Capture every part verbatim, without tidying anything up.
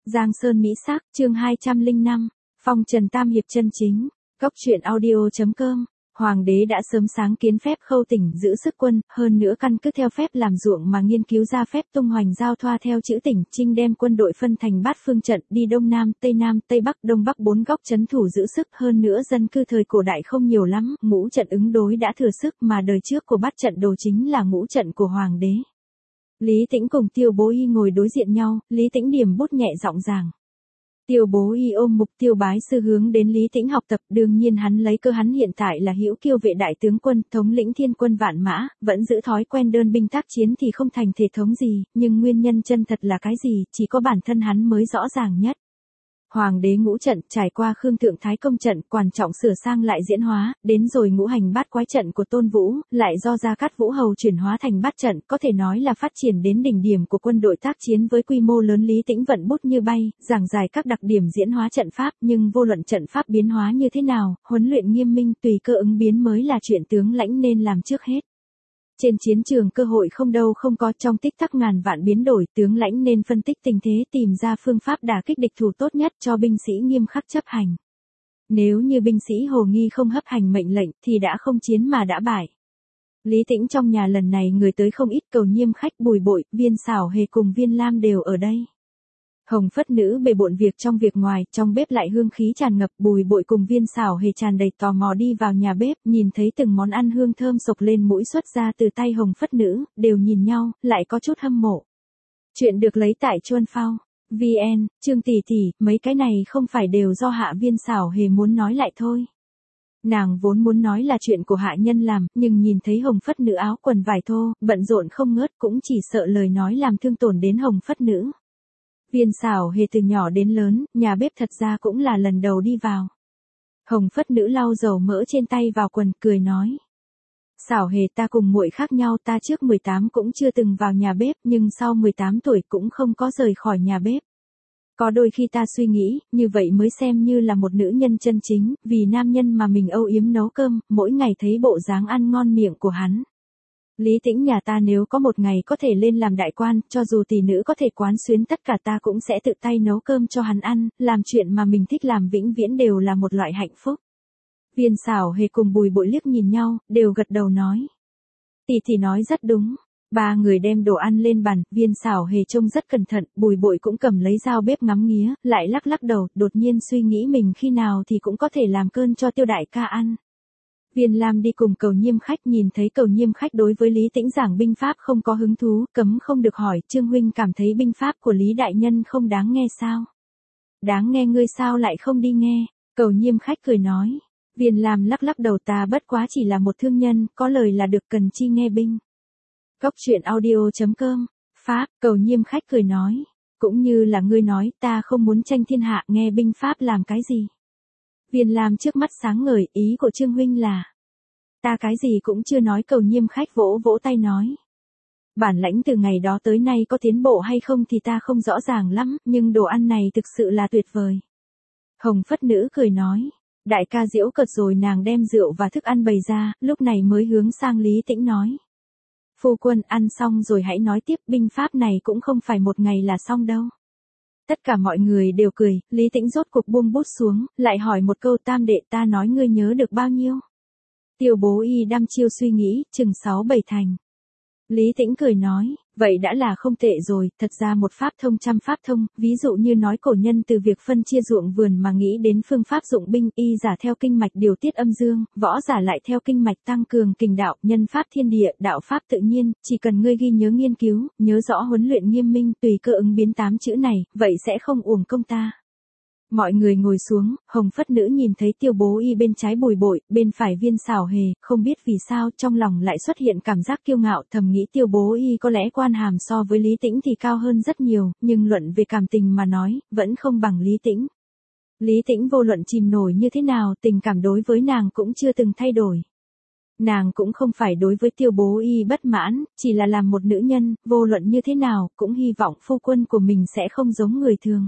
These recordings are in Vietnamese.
Giang Sơn Mỹ Sắc, chương hai trăm lẻ năm, Phong Trần Tam Hiệp chân chính, Góc truyện audio chấm com. Hoàng đế đã sớm sáng kiến phép khâu tỉnh giữ sức quân, hơn nữa căn cứ theo phép làm ruộng mà nghiên cứu ra phép tung hoành giao thoa theo chữ tỉnh, trinh đem quân đội phân thành bát phương trận, đi đông nam, tây nam, tây bắc, đông bắc bốn góc trấn thủ giữ sức, hơn nữa dân cư thời cổ đại không nhiều lắm, ngũ trận ứng đối đã thừa sức mà đời trước của bát trận đồ chính là ngũ trận của hoàng đế. Lý Tĩnh cùng Tiêu Bố Y ngồi đối diện nhau, Lý Tĩnh điểm bút nhẹ giọng giảng. Tiêu Bố Y ôm mục tiêu bái sư hướng đến Lý Tĩnh học tập, đương nhiên hắn lấy cơ hắn hiện tại là hữu kiêu vệ đại tướng quân, thống lĩnh thiên quân vạn mã, vẫn giữ thói quen đơn binh tác chiến thì không thành thể thống gì, nhưng nguyên nhân chân thật là cái gì, chỉ có bản thân hắn mới rõ ràng nhất. Hoàng đế ngũ trận trải qua Khương Thượng Thái Công trận, quan trọng sửa sang lại diễn hóa, đến rồi ngũ hành bát quái trận của Tôn Vũ, lại do Gia Cát Vũ Hầu chuyển hóa thành bát trận, có thể nói là phát triển đến đỉnh điểm của quân đội tác chiến với quy mô lớn. Lý Tĩnh vận bút như bay, giảng giải các đặc điểm diễn hóa trận pháp, nhưng vô luận trận pháp biến hóa như thế nào, huấn luyện nghiêm minh tùy cơ ứng biến mới là chuyện tướng lãnh nên làm trước hết. Trên chiến trường cơ hội không đâu không có, trong tích tắc ngàn vạn biến đổi, tướng lãnh nên phân tích tình thế, tìm ra phương pháp đả kích địch thủ tốt nhất cho binh sĩ nghiêm khắc chấp hành. Nếu như binh sĩ hồ nghi không hấp hành mệnh lệnh thì đã không chiến mà đã bại. Lý Tĩnh trong nhà lần này người tới không ít, Cầu Nhiêm khách, Bùi Bội, Viên Xảo Hề cùng Viên Lam đều ở đây. Hồng Phất Nữ bề bộn việc trong việc ngoài, trong bếp lại hương khí tràn ngập, Bùi Bội cùng Viên Xảo Hề tràn đầy tò mò đi vào nhà bếp, nhìn thấy từng món ăn hương thơm sộc lên mũi xuất ra từ tay Hồng Phất Nữ, đều nhìn nhau, lại có chút hâm mộ. Chuyện được lấy tại Chuân Phao, vê en, Trương tỷ tỷ, mấy cái này không phải đều do Hạ Viên Xảo Hề muốn nói lại thôi. Nàng vốn muốn nói là chuyện của hạ nhân làm, nhưng nhìn thấy Hồng Phất Nữ áo quần vải thô, bận rộn không ngớt, cũng chỉ sợ lời nói làm thương tổn đến Hồng Phất Nữ. Viên Xảo Hề từ nhỏ đến lớn, nhà bếp thật ra cũng là lần đầu đi vào. Hồng Phất Nữ lau dầu mỡ trên tay vào quần, cười nói. Xảo Hề, ta cùng muội khác nhau, ta trước mười tám cũng chưa từng vào nhà bếp, nhưng sau mười tám tuổi cũng không có rời khỏi nhà bếp. Có đôi khi ta suy nghĩ, như vậy mới xem như là một nữ nhân chân chính, vì nam nhân mà mình âu yếm nấu cơm, mỗi ngày thấy bộ dáng ăn ngon miệng của hắn. Lý Tĩnh nhà ta nếu có một ngày có thể lên làm đại quan, cho dù tỷ nữ có thể quán xuyến tất cả, ta cũng sẽ tự tay nấu cơm cho hắn ăn, làm chuyện mà mình thích làm vĩnh viễn đều là một loại hạnh phúc. Viên Xảo Hề cùng Bùi Bội liếc nhìn nhau, đều gật đầu nói. Tỷ tỷ nói rất đúng. Ba người đem đồ ăn lên bàn, Viên Xảo Hề trông rất cẩn thận, Bùi Bội cũng cầm lấy dao bếp ngắm nghía, lại lắc lắc đầu, đột nhiên suy nghĩ mình khi nào thì cũng có thể làm cơm cho Tiêu đại ca ăn. Viên Lam đi cùng Cầu Nhiêm khách, nhìn thấy Cầu Nhiêm khách đối với Lý Tĩnh giảng binh pháp không có hứng thú, cấm không được hỏi, Trương huynh cảm thấy binh pháp của Lý đại nhân không đáng nghe sao? Đáng nghe, ngươi sao lại không đi nghe? Cầu Nhiêm khách cười nói. Viên Lam lắc lắc đầu, ta bất quá chỉ là một thương nhân, có lời là được, cần chi nghe binh. Góc truyện audio chấm com, Pháp, Cầu Nhiêm khách cười nói. Cũng như là ngươi nói, ta không muốn tranh thiên hạ, nghe binh pháp làm cái gì? Viên Lam trước mắt sáng ngời, ý của Trương huynh là. Ta cái gì cũng chưa nói. Cầu Nhiêm khách vỗ vỗ tay nói. Bản lãnh từ ngày đó tới nay có tiến bộ hay không thì ta không rõ ràng lắm, nhưng đồ ăn này thực sự là tuyệt vời. Hồng Phất Nữ cười nói. Đại ca giễu cợt rồi, nàng đem rượu và thức ăn bày ra, lúc này mới hướng sang Lý Tĩnh nói. Phu quân, ăn xong rồi hãy nói tiếp, binh pháp này cũng không phải một ngày là xong đâu. Tất cả mọi người đều cười, Lý Tĩnh rốt cuộc buông bút xuống, lại hỏi một câu, tam đệ, ta nói ngươi nhớ được bao nhiêu? Tiêu Bố Y đăm chiêu suy nghĩ, chừng sáu bảy thành. Lý Tĩnh cười nói, vậy đã là không tệ rồi, thật ra một pháp thông trăm pháp thông, ví dụ như nói cổ nhân từ việc phân chia ruộng vườn mà nghĩ đến phương pháp dụng binh, y giả theo kinh mạch điều tiết âm dương, võ giả lại theo kinh mạch tăng cường kình đạo, nhân pháp thiên địa, đạo pháp tự nhiên, chỉ cần ngươi ghi nhớ nghiên cứu, nhớ rõ huấn luyện nghiêm minh, tùy cơ ứng biến tám chữ này, vậy sẽ không uổng công ta. Mọi người ngồi xuống, Hồng Phất Nữ nhìn thấy Tiêu Bố Y bên trái Bùi Bội, bên phải Viên Xảo Hề, không biết vì sao trong lòng lại xuất hiện cảm giác kiêu ngạo, thầm nghĩ Tiêu Bố Y có lẽ quan hàm so với Lý Tĩnh thì cao hơn rất nhiều, nhưng luận về cảm tình mà nói, vẫn không bằng Lý Tĩnh. Lý Tĩnh vô luận chìm nổi như thế nào, tình cảm đối với nàng cũng chưa từng thay đổi. Nàng cũng không phải đối với Tiêu Bố Y bất mãn, chỉ là làm một nữ nhân, vô luận như thế nào, cũng hy vọng phu quân của mình sẽ không giống người thường.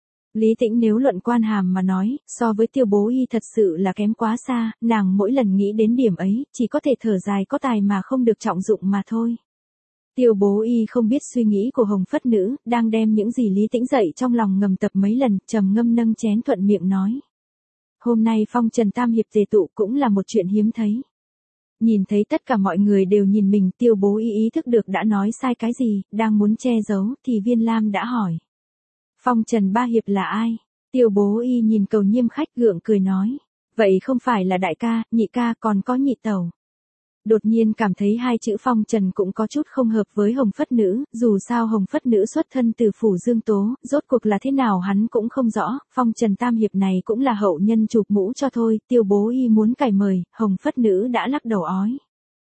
Lý Tĩnh nếu luận quan hàm mà nói, so với Tiêu Bố Y thật sự là kém quá xa, nàng mỗi lần nghĩ đến điểm ấy, chỉ có thể thở dài, có tài mà không được trọng dụng mà thôi. Tiêu Bố Y không biết suy nghĩ của Hồng Phất Nữ, đang đem những gì Lý Tĩnh dậy trong lòng ngầm tập mấy lần, trầm ngâm nâng chén thuận miệng nói. Hôm nay phong trần tam hiệp tề tụ cũng là một chuyện hiếm thấy. Nhìn thấy tất cả mọi người đều nhìn mình, Tiêu Bố Y ý thức được đã nói sai cái gì, đang muốn che giấu, thì Viên Lam đã hỏi. Phong trần ba hiệp là ai? Tiêu Bố Y nhìn Cầu Nhiêm khách gượng cười nói. Vậy không phải là đại ca, nhị ca còn có nhị tẩu. Đột nhiên cảm thấy hai chữ phong trần cũng có chút không hợp với Hồng Phất Nữ, dù sao Hồng Phất Nữ xuất thân từ phủ Dương Tố, rốt cuộc là thế nào hắn cũng không rõ, phong trần tam hiệp này cũng là hậu nhân chụp mũ cho thôi, Tiêu Bố Y muốn cải mời, Hồng Phất Nữ đã lắc đầu ói.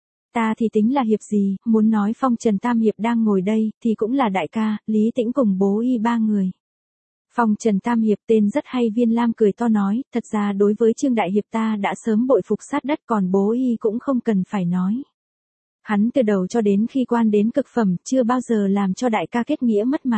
Ta thì tính là hiệp gì, muốn nói phong trần tam hiệp đang ngồi đây, thì cũng là đại ca, Lý Tĩnh cùng Bố Y ba người. Phong trần tam hiệp tên rất hay. Viên Lam cười to nói, thật ra đối với Trương đại hiệp ta đã sớm bội phục sát đất, còn Bố Y cũng không cần phải nói. Hắn từ đầu cho đến khi quan đến cực phẩm, chưa bao giờ làm cho đại ca kết nghĩa mất mặt.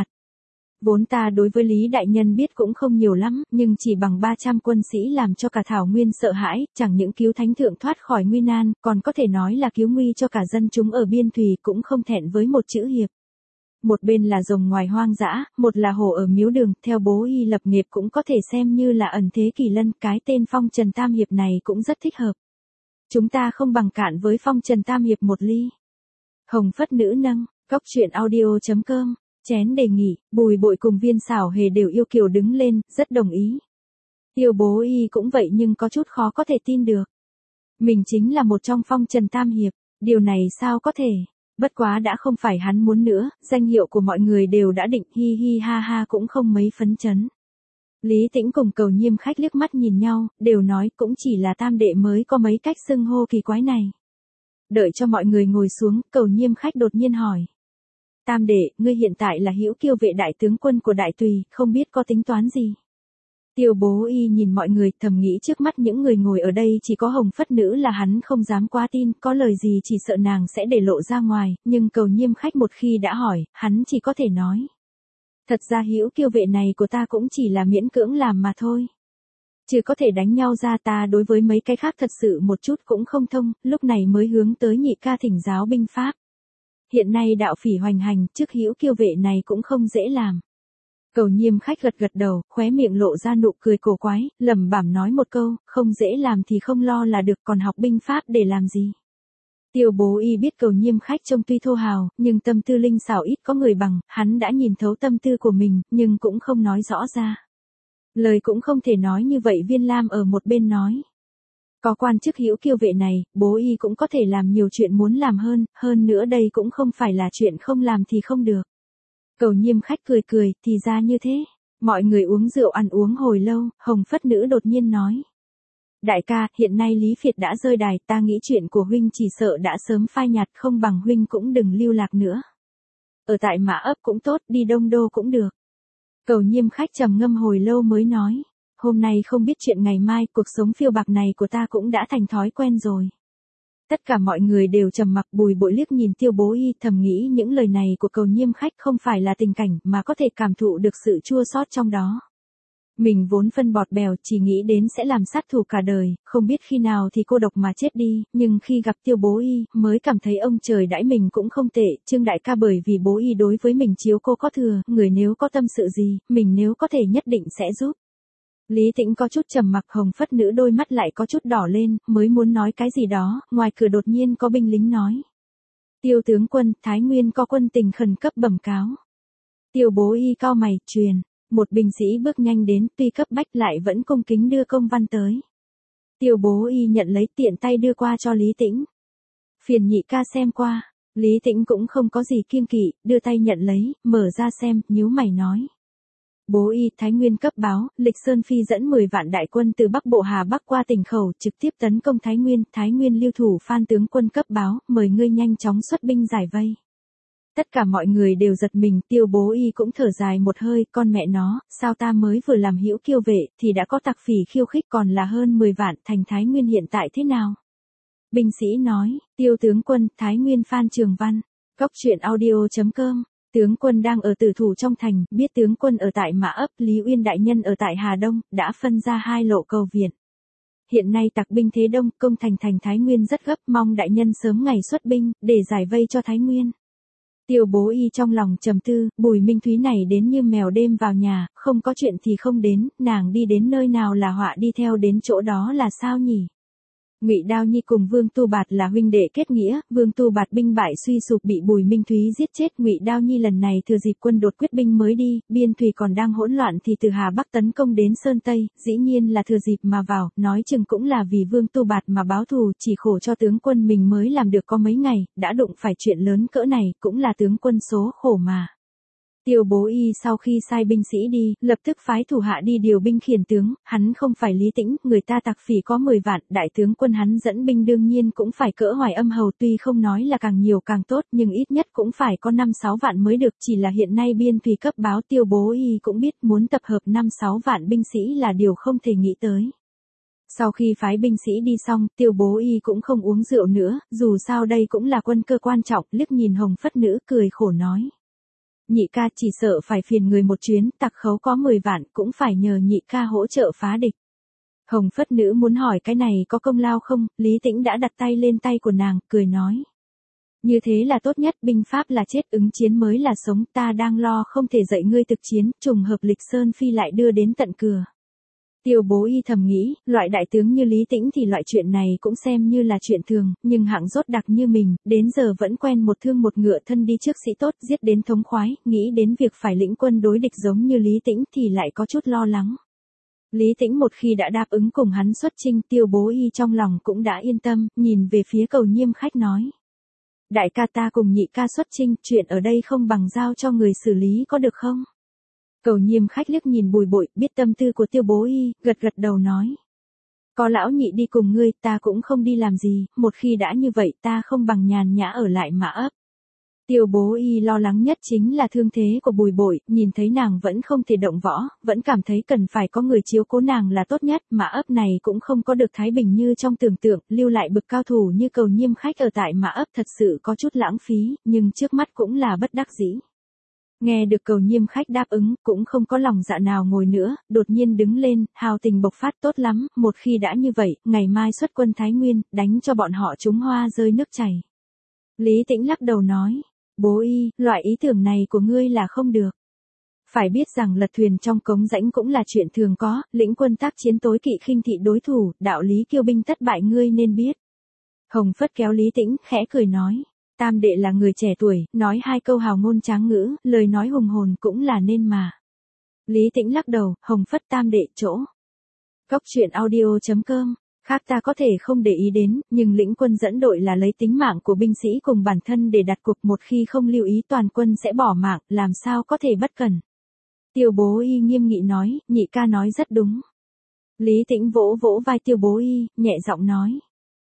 Vốn ta đối với Lý đại nhân biết cũng không nhiều lắm, nhưng chỉ bằng ba trăm quân sĩ làm cho cả Thảo Nguyên sợ hãi, chẳng những cứu thánh thượng thoát khỏi nguy nan, còn có thể nói là cứu nguy cho cả dân chúng ở biên thùy, cũng không thẹn với một chữ hiệp. Một bên là rồng ngoài hoang dã, một là hổ ở miếu đường, theo Bố Y lập nghiệp cũng có thể xem như là ẩn thế kỳ lân, cái tên phong trần tam hiệp này cũng rất thích hợp. Chúng ta không bằng cạn với phong trần tam hiệp một ly. Hồng Phất Nữ nâng, góc truyện audio chấm com, chén đề nghị, Bùi Bội cùng Viên Xảo Hề đều yêu kiều đứng lên, rất đồng ý. Tiêu Bố Y cũng vậy nhưng có chút khó có thể tin được. Mình chính là một trong phong trần tam hiệp, điều này sao có thể? Bất quá đã không phải hắn muốn nữa, danh hiệu của mọi người đều đã định, hi hi ha ha cũng không mấy phấn chấn. Lý Tĩnh cùng Cầu Nhiêm khách liếc mắt nhìn nhau, đều nói cũng chỉ là tam đệ mới có mấy cách xưng hô kỳ quái này. Đợi cho mọi người ngồi xuống, Cầu Nhiêm khách đột nhiên hỏi. Tam đệ, ngươi hiện tại là hữu kiêu vệ đại tướng quân của Đại Tùy, không biết có tính toán gì? Tiêu Bố Y nhìn mọi người, thầm nghĩ trước mắt những người ngồi ở đây chỉ có Hồng Phất Nữ là hắn không dám quá tin, có lời gì chỉ sợ nàng sẽ để lộ ra ngoài, nhưng Cầu Nhiêm khách một khi đã hỏi, hắn chỉ có thể nói. Thật ra hữu kiêu vệ này của ta cũng chỉ là miễn cưỡng làm mà thôi. Chứ có thể đánh nhau ra, ta đối với mấy cái khác thật sự một chút cũng không thông, lúc này mới hướng tới nhị ca thỉnh giáo binh pháp. Hiện nay đạo phỉ hoành hành, trước hữu kiêu vệ này cũng không dễ làm. Cầu Nhiêm khách gật gật đầu, khóe miệng lộ ra nụ cười cổ quái, lẩm bẩm nói một câu, không dễ làm thì không lo là được, còn học binh pháp để làm gì. Tiêu Bố Y biết Cầu Nhiêm khách trông tuy thô hào, nhưng tâm tư linh xảo ít có người bằng, hắn đã nhìn thấu tâm tư của mình, nhưng cũng không nói rõ ra. Lời cũng không thể nói như vậy. Viên Lam ở một bên nói. Có quan chức hữu kiêu vệ này, Bố Y cũng có thể làm nhiều chuyện muốn làm hơn, hơn nữa đây cũng không phải là chuyện không làm thì không được. Cầu Nhiêm khách cười cười, thì ra như thế. Mọi người uống rượu ăn uống hồi lâu, Hồng Phất Nữ đột nhiên nói. Đại ca, hiện nay Lý Phiệt đã rơi đài, ta nghĩ chuyện của huynh chỉ sợ đã sớm phai nhạt, không bằng huynh cũng đừng lưu lạc nữa. Ở tại Mã Ấp cũng tốt, đi Đông Đô cũng được. Cầu Nhiêm khách trầm ngâm hồi lâu mới nói. Hôm nay không biết chuyện ngày mai, cuộc sống phiêu bạc này của ta cũng đã thành thói quen rồi. Tất cả mọi người đều trầm mặc. Bùi Bội liếc nhìn Tiêu Bố Y, thầm nghĩ những lời này của Cầu Nhiêm khách không phải là tình cảnh mà có thể cảm thụ được sự chua xót trong đó. Mình vốn phân bọt bèo, chỉ nghĩ đến sẽ làm sát thủ cả đời, không biết khi nào thì cô độc mà chết đi, nhưng khi gặp Tiêu Bố Y, mới cảm thấy ông trời đãi mình cũng không tệ. Trương đại ca bởi vì Bố Y đối với mình chiếu cô có thừa, người nếu có tâm sự gì, mình nếu có thể nhất định sẽ giúp. Lý Tĩnh có chút trầm mặc. Hồng Phất Nữ đôi mắt lại có chút đỏ lên, mới muốn nói cái gì đó, ngoài cửa đột nhiên có binh lính nói. Tiêu tướng quân, Thái Nguyên có quân tình khẩn cấp bẩm cáo. Tiêu Bố Y cau mày, truyền. Một binh sĩ bước nhanh đến, tuy cấp bách lại vẫn cung kính đưa công văn tới. Tiêu Bố Y nhận lấy, tiện tay đưa qua cho Lý Tĩnh. Phiền nhị ca xem qua. Lý Tĩnh cũng không có gì kiêng kỵ, đưa tay nhận lấy, mở ra xem, nhíu mày nói. Bố Y, Thái Nguyên cấp báo, Lịch Sơn Phi dẫn mười vạn đại quân từ Bắc Bộ Hà Bắc qua tỉnh Khẩu, trực tiếp tấn công Thái Nguyên. Thái Nguyên lưu thủ Phan tướng quân cấp báo, mời ngươi nhanh chóng xuất binh giải vây. Tất cả mọi người đều giật mình. Tiêu Bố Y cũng thở dài một hơi, con mẹ nó, sao ta mới vừa làm hữu kiêu vệ, thì đã có tặc phỉ khiêu khích, còn là hơn mười vạn, thành Thái Nguyên hiện tại thế nào? Binh sĩ nói, Tiêu tướng quân, Thái Nguyên Phan Trường Văn, góc truyện audio chấm com. Tướng quân đang ở tử thủ trong thành, biết tướng quân ở tại Mã Ấp, Lý Uyên đại nhân ở tại Hà Đông, đã phân ra hai lộ cầu viện. Hiện nay tặc binh thế đông, công thành thành Thái Nguyên rất gấp, mong đại nhân sớm ngày xuất binh, để giải vây cho Thái Nguyên. Tiêu Bố Y trong lòng trầm tư, Bùi Minh Thúy này đến như mèo đêm vào nhà, không có chuyện thì không đến, nàng đi đến nơi nào là họa đi theo đến chỗ đó là sao nhỉ? Ngụy Đao Nhi cùng Vương Tu Bạt là huynh đệ kết nghĩa, Vương Tu Bạt binh bại suy sụp bị Bùi Minh Thúy giết chết, Ngụy Đao Nhi lần này thừa dịp quân đột quyết binh mới đi, biên thùy còn đang hỗn loạn thì từ Hà Bắc tấn công đến Sơn Tây, dĩ nhiên là thừa dịp mà vào, nói chừng cũng là vì Vương Tu Bạt mà báo thù, chỉ khổ cho tướng quân mình mới làm được có mấy ngày, đã đụng phải chuyện lớn cỡ này, cũng là tướng quân số khổ mà. Tiêu Bố Y sau khi sai binh sĩ đi, lập tức phái thủ hạ đi điều binh khiển tướng, hắn không phải Lý Tĩnh, người ta tặc phỉ có mười vạn, đại tướng quân hắn dẫn binh đương nhiên cũng phải cỡ Hoài Âm hầu, tuy không nói là càng nhiều càng tốt, nhưng ít nhất cũng phải có năm sáu vạn mới được, chỉ là hiện nay biên thùy cấp báo Tiêu Bố Y cũng biết muốn tập hợp năm sáu vạn binh sĩ là điều không thể nghĩ tới. Sau khi phái binh sĩ đi xong, Tiêu Bố Y cũng không uống rượu nữa, dù sao đây cũng là quân cơ quan trọng, liếc nhìn Hồng Phất Nữ cười khổ nói. Nhị ca chỉ sợ phải phiền người một chuyến, tặc khấu có mười vạn cũng phải nhờ nhị ca hỗ trợ phá địch. Hồng Phất Nữ muốn hỏi cái này có công lao không, Lý Tĩnh đã đặt tay lên tay của nàng, cười nói. Như thế là tốt nhất, binh pháp là chết, ứng chiến mới là sống, ta đang lo không thể dạy ngươi thực chiến, trùng hợp Lịch Sơn Phi lại đưa đến tận cửa. Tiêu Bố Y thầm nghĩ, loại đại tướng như Lý Tĩnh thì loại chuyện này cũng xem như là chuyện thường, nhưng hạng rốt đặc như mình, đến giờ vẫn quen một thương một ngựa thân đi trước sĩ tốt, giết đến thống khoái, nghĩ đến việc phải lĩnh quân đối địch giống như Lý Tĩnh thì lại có chút lo lắng. Lý Tĩnh một khi đã đáp ứng cùng hắn xuất chinh, Tiêu Bố Y trong lòng cũng đã yên tâm, nhìn về phía Cầu Nhiêm Khách nói. Đại ca ta cùng nhị ca xuất chinh, chuyện ở đây không bằng giao cho người xử lý có được không? Cầu Nhiêm Khách liếc nhìn Bùi Bội, biết tâm tư của Tiêu Bố Y, gật gật đầu nói. Có lão nhị đi cùng ngươi, ta cũng không đi làm gì, một khi đã như vậy ta không bằng nhàn nhã ở lại Mã Ấp. Tiêu Bố Y lo lắng nhất chính là thương thế của Bùi Bội, nhìn thấy nàng vẫn không thể động võ, vẫn cảm thấy cần phải có người chiếu cố nàng là tốt nhất, Mã Ấp này cũng không có được thái bình như trong tưởng tượng, lưu lại bực cao thủ như Cầu Nhiêm Khách ở tại Mã Ấp thật sự có chút lãng phí, nhưng trước mắt cũng là bất đắc dĩ. Nghe được Cầu Nhiêm Khách đáp ứng, cũng không có lòng dạ nào ngồi nữa, đột nhiên đứng lên, hào tình bộc phát tốt lắm, một khi đã như vậy, ngày mai xuất quân Thái Nguyên, đánh cho bọn họ trúng hoa rơi nước chảy. Lý Tĩnh lắc đầu nói, Bố Y, loại ý tưởng này của ngươi là không được. Phải biết rằng lật thuyền trong cống rãnh cũng là chuyện thường có, lĩnh quân tác chiến tối kỵ khinh thị đối thủ, đạo lý kiêu binh tất bại ngươi nên biết. Hồng Phất kéo Lý Tĩnh, khẽ cười nói. Tam đệ là người trẻ tuổi, nói hai câu hào ngôn tráng ngữ, lời nói hùng hồn cũng là nên mà. Lý Tĩnh lắc đầu, Hồng Phất tam đệ chỗ. Góc truyện audio chấm com, khác ta có thể không để ý đến, nhưng lĩnh quân dẫn đội là lấy tính mạng của binh sĩ cùng bản thân để đặt cuộc, một khi không lưu ý toàn quân sẽ bỏ mạng, làm sao có thể bất cẩn. Tiêu Bố Y nghiêm nghị nói, nhị ca nói rất đúng. Lý Tĩnh vỗ vỗ vai Tiêu Bố Y, nhẹ giọng nói.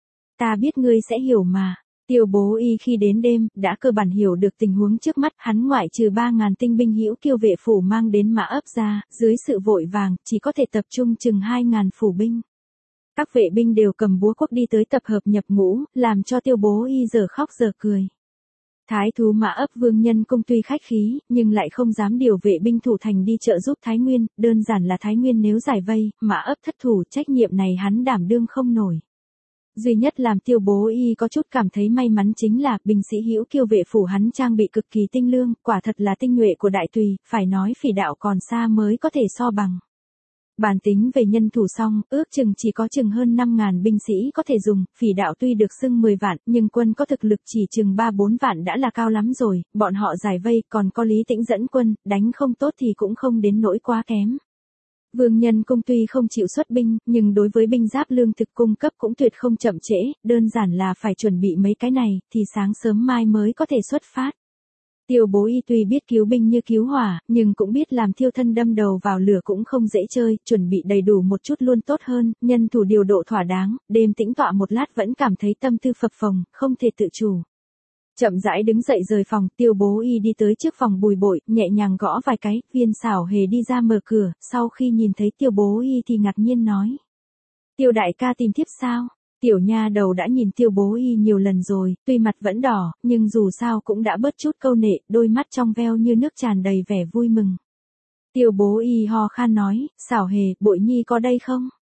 Ta biết ngươi sẽ hiểu mà. Tiêu Bố Y khi đến đêm, đã cơ bản hiểu được tình huống trước mắt, hắn ngoại trừ ba ngàn tinh binh hữu kiêu vệ phủ mang đến Mã Ấp ra, dưới sự vội vàng, chỉ có thể tập trung chừng hai ngàn phủ binh. Các vệ binh đều cầm búa cuốc đi tới tập hợp nhập ngũ, làm cho Tiêu Bố Y giờ khóc giờ cười. Thái thú Mã Ấp Vương Nhân Cung tuy khách khí, nhưng lại không dám điều vệ binh thủ thành đi trợ giúp Thái Nguyên, đơn giản là Thái Nguyên nếu giải vây, Mã Ấp thất thủ, trách nhiệm này hắn đảm đương không nổi. Duy nhất làm Tiêu Bố Y có chút cảm thấy may mắn chính là, binh sĩ hữu kiêu vệ phủ hắn trang bị cực kỳ tinh lương, quả thật là tinh nhuệ của đại tùy, phải nói phỉ đạo còn xa mới có thể so bằng. Bản tính về nhân thủ xong, ước chừng chỉ có chừng hơn năm ngàn binh sĩ có thể dùng, phỉ đạo tuy được xưng mười vạn, nhưng quân có thực lực chỉ chừng ba bốn vạn đã là cao lắm rồi, bọn họ giải vây, còn có Lý Tĩnh dẫn quân, đánh không tốt thì cũng không đến nỗi quá kém. Vương Nhân Cung tuy không chịu xuất binh, nhưng đối với binh giáp lương thực cung cấp cũng tuyệt không chậm trễ, đơn giản là phải chuẩn bị mấy cái này, thì sáng sớm mai mới có thể xuất phát. Tiêu Bố Y tuy biết cứu binh như cứu hỏa, nhưng cũng biết làm thiêu thân đâm đầu vào lửa cũng không dễ chơi, chuẩn bị đầy đủ một chút luôn tốt hơn, nhân thủ điều độ thỏa đáng, đêm tĩnh tọa một lát vẫn cảm thấy tâm tư phập phồng, không thể tự chủ. Chậm rãi đứng dậy rời phòng, Tiêu Bố Y đi tới trước phòng Bùi Bội, nhẹ nhàng gõ vài cái, Viên Xảo Hề đi ra mở cửa, sau khi nhìn thấy Tiêu Bố Y thì ngạc nhiên nói. Tiêu đại ca tìm thiếp sao? Tiểu nha đầu đã nhìn Tiêu Bố Y nhiều lần rồi, tuy mặt vẫn đỏ, nhưng dù sao cũng đã bớt chút câu nệ, đôi mắt trong veo như nước tràn đầy vẻ vui mừng. Tiêu Bố Y ho khan nói, Xảo Hề, Bội nhi có đây không?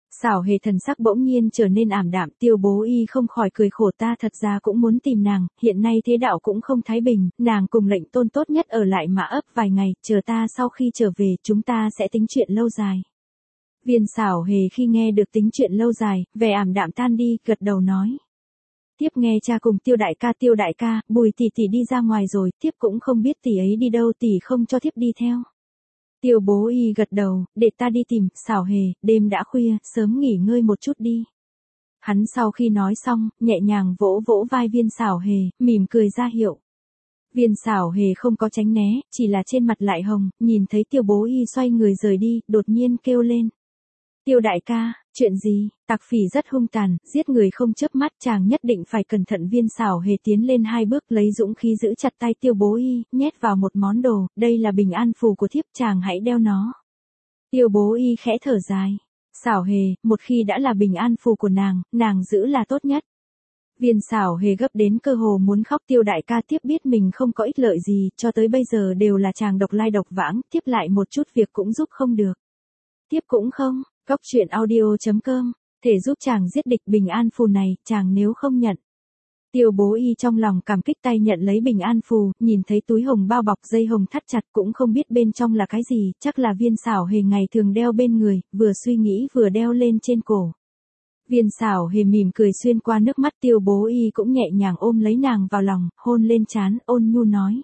Xảo Hề thần sắc bỗng nhiên trở nên ảm đạm, Tiêu Bố Y không khỏi cười khổ, ta thật ra cũng muốn tìm nàng, hiện nay thế đạo cũng không thái bình, nàng cùng lệnh tôn tốt nhất ở lại Mã Ấp vài ngày, chờ ta sau khi trở về, chúng ta sẽ tính chuyện lâu dài. Viên Xảo Hề khi nghe được tính chuyện lâu dài, vẻ ảm đạm tan đi, gật đầu nói. Tiếp nghe cha cùng Tiêu đại ca, Tiêu đại ca, Bùi tỷ tỷ đi ra ngoài rồi, tiếp cũng không biết tỷ ấy đi đâu, tỷ không cho tiếp đi theo. Tiêu Bố Y gật đầu, để ta đi tìm. Xảo Hề, đêm đã khuya, sớm nghỉ ngơi một chút đi. Hắn sau khi nói xong, nhẹ nhàng vỗ vỗ vai Viên Xảo Hề, mỉm cười ra hiệu. Viên Xảo Hề không có tránh né, chỉ là trên mặt lại hồng, nhìn thấy Tiêu Bố Y xoay người rời đi, đột nhiên kêu lên. Tiêu đại ca, chuyện gì? Tặc phỉ rất hung tàn, giết người không chớp mắt, chàng nhất định phải cẩn thận. Viên Xảo Hề tiến lên hai bước, lấy dũng khí giữ chặt tay Tiêu Bố Y, nhét vào một món đồ, đây là bình an phù của thiếp, chàng hãy đeo nó. Tiêu Bố Y khẽ thở dài. Xảo Hề, một khi đã là bình an phù của nàng, nàng giữ là tốt nhất. Viên Xảo Hề gấp đến cơ hồ muốn khóc. Tiêu đại ca, tiếp biết mình không có ích lợi gì, cho tới bây giờ đều là chàng độc lai độc vãng, tiếp lại một chút việc cũng giúp không được. Tiếp cũng không. Góc truyện audio chấm com, thể giúp chàng giết địch, bình an phù này, chàng nếu không nhận. Tiêu Bố Y trong lòng cảm kích, tay nhận lấy bình an phù, nhìn thấy túi hồng bao bọc dây hồng thắt chặt, cũng không biết bên trong là cái gì, chắc là Viên Xảo Hề ngày thường đeo bên người, vừa suy nghĩ vừa đeo lên trên cổ. Viên Xảo Hề mỉm cười xuyên qua nước mắt, Tiêu Bố Y cũng nhẹ nhàng ôm lấy nàng vào lòng, hôn lên trán, ôn nhu nói.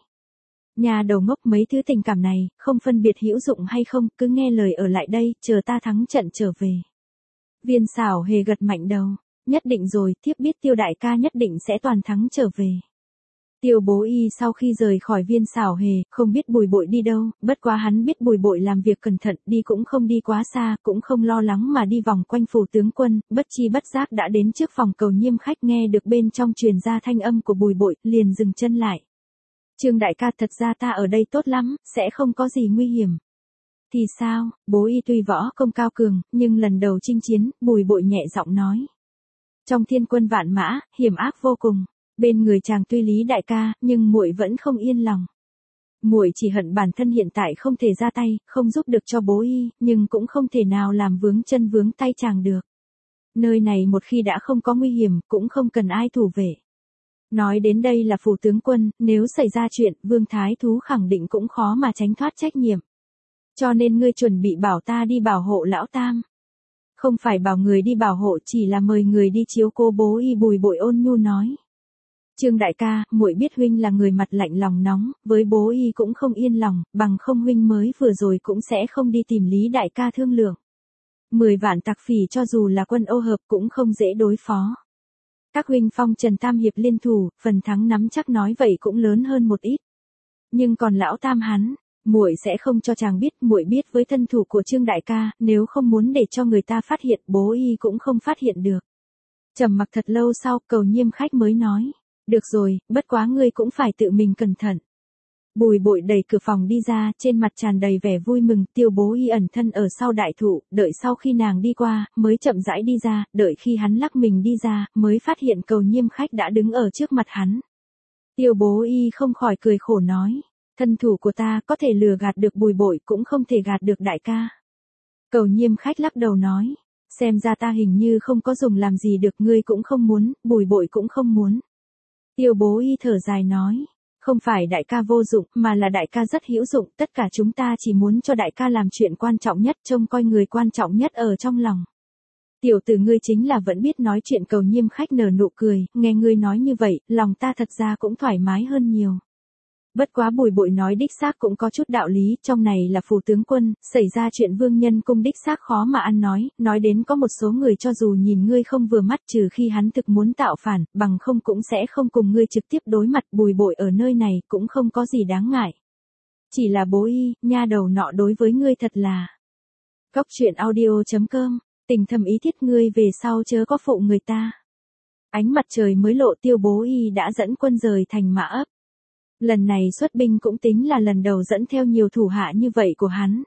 Nhà đầu ngốc, mấy thứ tình cảm này, không phân biệt hữu dụng hay không, cứ nghe lời ở lại đây, chờ ta thắng trận trở về. Viên Xảo Hề gật mạnh đầu, nhất định rồi, thiếp biết Tiêu đại ca nhất định sẽ toàn thắng trở về. Tiêu Bố Y sau khi rời khỏi Viên Xảo Hề, không biết Bùi Bội đi đâu, bất quá hắn biết Bùi Bội làm việc cẩn thận, đi cũng không đi quá xa, cũng không lo lắng mà đi vòng quanh phủ tướng quân, bất chi bất giác đã đến trước phòng Cầu Nhiêm khách, nghe được bên trong truyền ra thanh âm của Bùi Bội, liền dừng chân lại. Trương đại ca, thật ra ta ở đây tốt lắm, sẽ không có gì nguy hiểm. Thì sao? Bố Y tuy võ công cao cường, nhưng lần đầu chinh chiến, Bùi Bội nhẹ giọng nói. Trong thiên quân vạn mã, hiểm ác vô cùng. Bên người chàng tuy lý đại ca, nhưng muội vẫn không yên lòng. Muội chỉ hận bản thân hiện tại không thể ra tay, không giúp được cho Bố Y, nhưng cũng không thể nào làm vướng chân vướng tay chàng được. Nơi này một khi đã không có nguy hiểm, cũng không cần ai thủ vệ. Nói đến đây là phủ tướng quân, nếu xảy ra chuyện, Vương Thái Thú khẳng định cũng khó mà tránh thoát trách nhiệm. Cho nên ngươi chuẩn bị bảo ta đi bảo hộ lão tam. Không phải bảo người đi bảo hộ, chỉ là mời người đi chiếu cố Bố Y. Bùi Bội ôn nhu nói. Trương đại ca, muội biết huynh là người mặt lạnh lòng nóng, với Bố Y cũng không yên lòng, bằng không huynh mới vừa rồi cũng sẽ không đi tìm Lý đại ca thương lượng. Mười vạn tặc phỉ cho dù là quân ô hợp cũng không dễ đối phó. Các huynh phong trần tam hiệp liên thủ, phần thắng nắm chắc nói vậy cũng lớn hơn một ít. Nhưng còn lão tam hắn, muội sẽ không cho chàng biết, muội biết với thân thủ của Trương đại ca, nếu không muốn để cho người ta phát hiện, Bố Y cũng không phát hiện được. Trầm mặc thật lâu sau, Cầu Nhiêm khách mới nói, được rồi, bất quá ngươi cũng phải tự mình cẩn thận. Bùi Bội đẩy cửa phòng đi ra, trên mặt tràn đầy vẻ vui mừng. Tiêu Bố Y ẩn thân ở sau đại thụ, đợi sau khi nàng đi qua, mới chậm rãi đi ra, đợi khi hắn lắc mình đi ra, mới phát hiện Cầu Nhiêm khách đã đứng ở trước mặt hắn. Tiêu Bố Y không khỏi cười khổ nói, thân thủ của ta có thể lừa gạt được Bùi Bội, cũng không thể gạt được đại ca. Cầu Nhiêm khách lắc đầu nói, xem ra ta hình như không có dùng làm gì được, ngươi cũng không muốn, Bùi Bội cũng không muốn. Tiêu Bố Y thở dài nói, không phải đại ca vô dụng, mà là đại ca rất hữu dụng, tất cả chúng ta chỉ muốn cho đại ca làm chuyện quan trọng nhất, trông coi người quan trọng nhất ở trong lòng. Tiểu tử ngươi chính là vẫn biết nói chuyện. Cầu Nhiêm khách nở nụ cười, nghe ngươi nói như vậy, lòng ta thật ra cũng thoải mái hơn nhiều. Bất quá Bùi Bội nói đích xác cũng có chút đạo lý, trong này là phủ tướng quân, xảy ra chuyện vương nhân cung đích xác khó mà ăn nói, nói đến có một số người cho dù nhìn ngươi không vừa mắt, trừ khi hắn thực muốn tạo phản, bằng không cũng sẽ không cùng ngươi trực tiếp đối mặt. Bùi Bội ở nơi này cũng không có gì đáng ngại. Chỉ là Bố Y, nha đầu nọ đối với ngươi thật là. Góc truyện audio chấm com, tình thầm ý thiết ngươi về sau chớ có phụ người ta. Ánh mặt trời mới lộ, Tiêu Bố Y đã dẫn quân rời thành Mã Ấp. Lần này xuất binh cũng tính là lần đầu dẫn theo nhiều thủ hạ như vậy của hắn.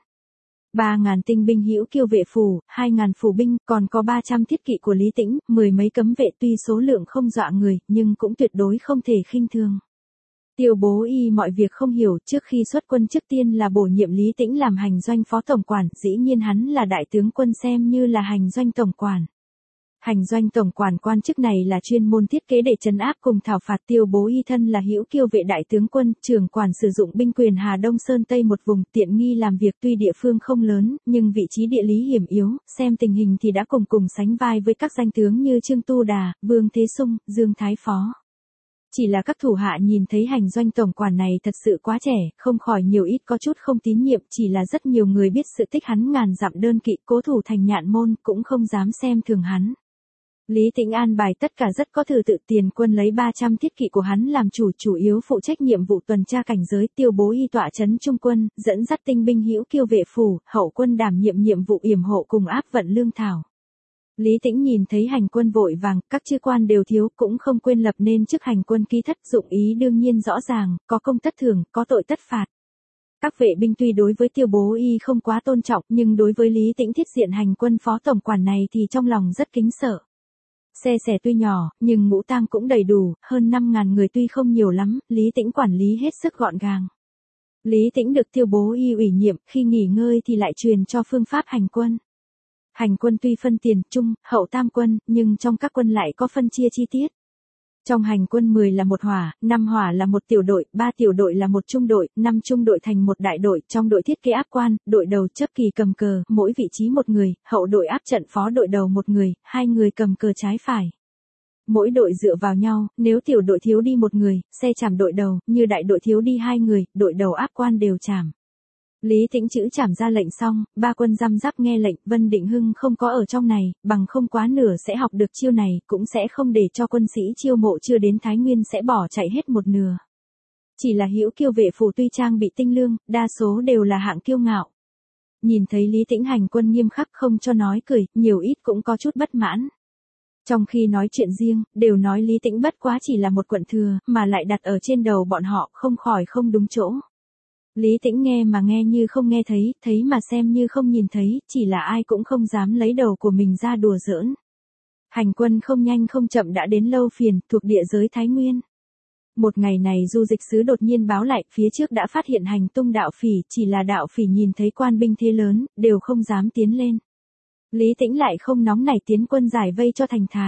Ba ngàn tinh binh hữu kiêu vệ phủ, hai ngàn phủ binh, còn có ba trăm thiết kỵ của Lý Tĩnh, mười mấy cấm vệ, tuy số lượng không dọa người, nhưng cũng tuyệt đối không thể khinh thường. Tiêu Bố Y mọi việc không hiểu, trước khi xuất quân trước tiên là bổ nhiệm Lý Tĩnh làm hành doanh phó tổng quản, dĩ nhiên hắn là đại tướng quân xem như là hành doanh tổng quản. Hành doanh tổng quản quan chức này là chuyên môn thiết kế để trấn áp cùng thảo phạt. Tiêu Bố Y thân là hữu kiêu vệ đại tướng quân, trưởng quản sử dụng binh quyền Hà Đông Sơn Tây một vùng, tiện nghi làm việc, tuy địa phương không lớn, nhưng vị trí địa lý hiểm yếu, xem tình hình thì đã cùng cùng sánh vai với các danh tướng như Trương Tu Đà, Vương Thế Sung, Dương Thái Phó. Chỉ là các thủ hạ nhìn thấy hành doanh tổng quản này thật sự quá trẻ, không khỏi nhiều ít có chút không tín nhiệm, chỉ là rất nhiều người biết sự tích hắn ngàn dặm đơn kỵ, cố thủ thành Nhạn Môn, cũng không dám xem thường hắn. Lý Tĩnh an bài tất cả rất có thứ tự, tiền quân lấy ba trăm thiết kỵ của hắn làm chủ, chủ yếu phụ trách nhiệm vụ tuần tra cảnh giới. Tiêu Bố Y tọa trấn trung quân, dẫn dắt tinh binh hữu kiêu vệ phủ, hậu quân đảm nhiệm nhiệm vụ yểm hộ cùng áp vận lương thảo. Lý Tĩnh nhìn thấy hành quân vội vàng, các chư quan đều thiếu, cũng không quên lập nên chức hành quân ký thất, dụng ý đương nhiên rõ ràng, có công tất thưởng, có tội tất phạt. Các vệ binh tuy đối với Tiêu Bố Y không quá tôn trọng, nhưng đối với Lý Tĩnh thiết diện hành quân phó tổng quản này thì trong lòng rất kính sợ. Xe xẻ tuy nhỏ, nhưng ngũ tang cũng đầy đủ, hơn năm ngàn người tuy không nhiều lắm, Lý Tĩnh quản lý hết sức gọn gàng. Lý Tĩnh được Tiêu Bố Y ủy nhiệm, khi nghỉ ngơi thì lại truyền cho phương pháp hành quân. Hành quân tuy phân tiền, trung, hậu tam quân, nhưng trong các quân lại có phân chia chi tiết. Trong hành quân mười là một hỏa, năm hỏa là một tiểu đội, ba tiểu đội là một trung đội, năm trung đội thành một đại đội, trong đội thiết kế áp quan, đội đầu chấp kỳ cầm cờ, mỗi vị trí một người, hậu đội áp trận phó đội đầu một người, hai người cầm cờ trái phải. Mỗi đội dựa vào nhau, nếu tiểu đội thiếu đi một người, xe chảm đội đầu, như đại đội thiếu đi hai người, đội đầu áp quan đều chảm. Lý Tĩnh chữ chảm ra lệnh xong, ba quân răm rắp nghe lệnh, Vân Định Hưng không có ở trong này, bằng không quá nửa sẽ học được chiêu này, cũng sẽ không để cho quân sĩ chiêu mộ chưa đến Thái Nguyên sẽ bỏ chạy hết một nửa. Chỉ là hữu kiêu vệ phủ tuy trang bị tinh lương, đa số đều là hạng kiêu ngạo. Nhìn thấy Lý Tĩnh hành quân nghiêm khắc không cho nói cười, nhiều ít cũng có chút bất mãn. Trong khi nói chuyện riêng, đều nói Lý Tĩnh bất quá chỉ là một quận thừa, mà lại đặt ở trên đầu bọn họ, không khỏi không đúng chỗ. Lý Tĩnh nghe mà nghe như không nghe thấy, thấy mà xem như không nhìn thấy, chỉ là ai cũng không dám lấy đầu của mình ra đùa giỡn. Hành quân không nhanh không chậm đã đến Lâu Phiền, thuộc địa giới Thái Nguyên. Một ngày này du dịch sứ đột nhiên báo lại, phía trước đã phát hiện hành tung đạo phỉ, chỉ là đạo phỉ nhìn thấy quan binh thế lớn, đều không dám tiến lên. Lý Tĩnh lại không nóng nảy tiến quân giải vây cho thành Thái.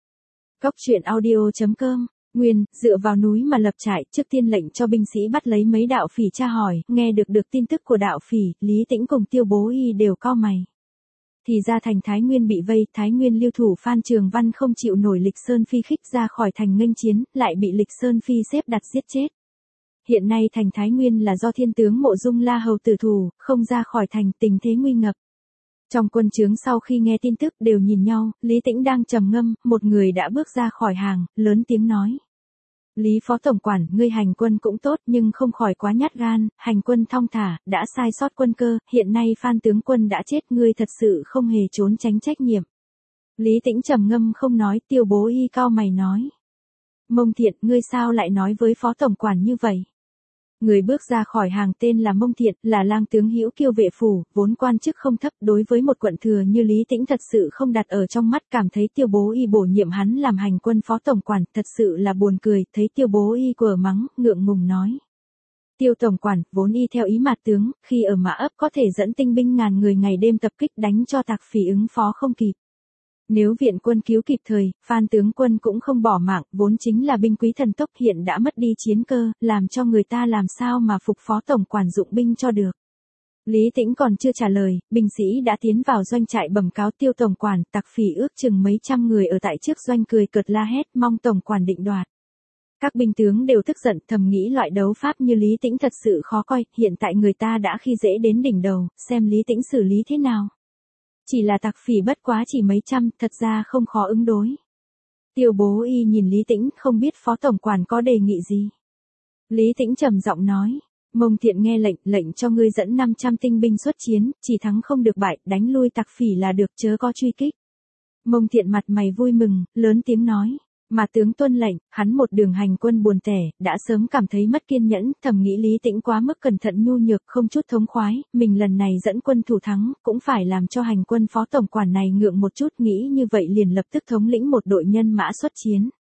Góc truyện audio chấm com. Nguyên, dựa vào núi mà lập trại, trước tiên lệnh cho binh sĩ bắt lấy mấy đạo phỉ tra hỏi, nghe được được tin tức của đạo phỉ, Lý Tĩnh cùng Tiêu Bố Y đều cau mày. Thì ra thành Thái Nguyên bị vây, Thái Nguyên lưu thủ Phan Trường Văn không chịu nổi Lịch Sơn Phi khích ra khỏi thành nghênh chiến, lại bị Lịch Sơn Phi xếp đặt giết chết. Hiện nay thành Thái Nguyên là do thiên tướng Mộ Dung La Hầu tử thủ, không ra khỏi thành, tình thế nguy ngập. Trong quân trướng sau khi nghe tin tức đều nhìn nhau, Lý Tĩnh đang trầm ngâm, một người đã bước ra khỏi hàng, lớn tiếng nói. Lý Phó Tổng quản, ngươi hành quân cũng tốt nhưng không khỏi quá nhát gan, hành quân thong thả, đã sai sót quân cơ, hiện nay Phan tướng quân đã chết, ngươi thật sự không hề trốn tránh trách nhiệm. Lý Tĩnh trầm ngâm không nói, Tiêu Bố Y cao mày nói. Mông Thiện, ngươi sao lại nói với Phó Tổng quản như vậy? Người bước ra khỏi hàng tên là Mông Thiện, là lang tướng hữu kiêu vệ phủ, vốn quan chức không thấp, đối với một quận thừa như Lý Tĩnh thật sự không đặt ở trong mắt, cảm thấy Tiêu Bố Y bổ nhiệm hắn làm hành quân phó tổng quản, thật sự là buồn cười, thấy Tiêu Bố Y quở mắng, ngượng ngùng nói. Tiêu tổng quản, vốn y theo ý Mạt tướng, khi ở Mã Ấp có thể dẫn tinh binh ngàn người ngày đêm tập kích đánh cho Tạc Phỉ ứng phó không kịp. Nếu viện quân cứu kịp thời, Phan tướng quân cũng không bỏ mạng, vốn chính là binh quý thần tốc, hiện đã mất đi chiến cơ, làm cho người ta làm sao mà phục phó tổng quản dụng binh cho được. Lý Tĩnh còn chưa trả lời, binh sĩ đã tiến vào doanh trại bẩm cáo Tiêu tổng quản, Tạc Phỉ ước chừng mấy trăm người ở tại trước doanh cười cợt la hét, mong tổng quản định đoạt. Các binh tướng đều tức giận, thầm nghĩ loại đấu pháp như Lý Tĩnh thật sự khó coi, hiện tại người ta đã khi dễ đến đỉnh đầu, xem Lý Tĩnh xử lý thế nào. Chỉ là Tạc Phỉ bất quá chỉ mấy trăm, thật ra không khó ứng đối. Tiêu Bố Y nhìn Lý Tĩnh, không biết Phó Tổng quản có đề nghị gì. Lý Tĩnh trầm giọng nói, Mông Thiện nghe lệnh, lệnh cho ngươi dẫn năm trăm tinh binh xuất chiến, chỉ thắng không được bại, đánh lui Tạc Phỉ là được, chớ có truy kích. Mông Thiện mặt mày vui mừng, lớn tiếng nói. Mà tướng tuân lệnh, hắn một đường hành quân buồn tẻ, đã sớm cảm thấy mất kiên nhẫn, thầm nghĩ Lý Tĩnh quá mức cẩn thận nhu nhược, không chút thống khoái, mình lần này dẫn quân thủ thắng, cũng phải làm cho hành quân phó tổng quản này ngượng một chút, nghĩ như vậy liền lập tức thống lĩnh một đội nhân mã xuất chiến.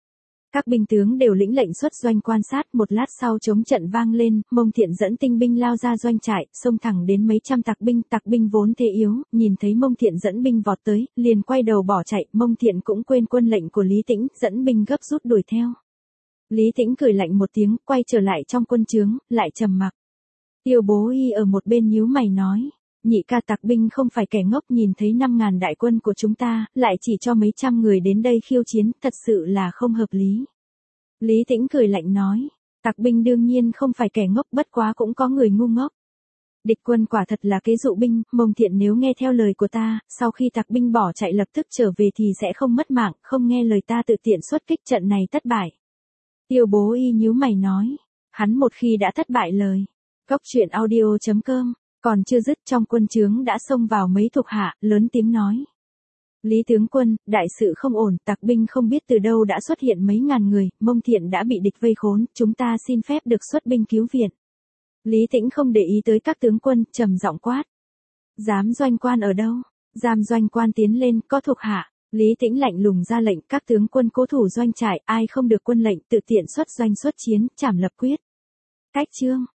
Các binh tướng đều lĩnh lệnh xuất doanh quan sát, một lát sau chống trận vang lên, Mông Thiện dẫn tinh binh lao ra doanh trại, xông thẳng đến mấy trăm tặc binh, tặc binh vốn thế yếu, nhìn thấy Mông Thiện dẫn binh vọt tới, liền quay đầu bỏ chạy, Mông Thiện cũng quên quân lệnh của Lý Tĩnh, dẫn binh gấp rút đuổi theo. Lý Tĩnh cười lạnh một tiếng, quay trở lại trong quân trướng, lại trầm mặc. Tiêu Bố Y ở một bên nhíu mày nói, nhị ca, tặc binh không phải kẻ ngốc, nhìn thấy năm ngàn đại quân của chúng ta, lại chỉ cho mấy trăm người đến đây khiêu chiến, thật sự là không hợp lý. Lý Tĩnh cười lạnh nói, tặc binh đương nhiên không phải kẻ ngốc, bất quá cũng có người ngu ngốc. Địch quân quả thật là kế dụ binh, Mông Thiện nếu nghe theo lời của ta, sau khi tặc binh bỏ chạy lập tức trở về thì sẽ không mất mạng, không nghe lời ta tự tiện xuất kích, trận này thất bại. Tiêu Bố Y nhíu mày nói, hắn một khi đã thất bại lời. Cốc truyện audio chấm com, còn chưa dứt trong quân trướng đã xông vào mấy thuộc hạ, lớn tiếng nói. Lý tướng quân, đại sự không ổn, tặc binh không biết từ đâu đã xuất hiện mấy ngàn người, Mông Thiện đã bị địch vây khốn, chúng ta xin phép được xuất binh cứu viện. Lý Tĩnh không để ý tới các tướng quân, trầm giọng quát. Giám doanh quan ở đâu? Giám doanh quan tiến lên, có thuộc hạ. Lý Tĩnh lạnh lùng ra lệnh, các tướng quân cố thủ doanh trại, ai không được quân lệnh tự tiện xuất doanh xuất chiến, trảm lập quyết. Cách chương.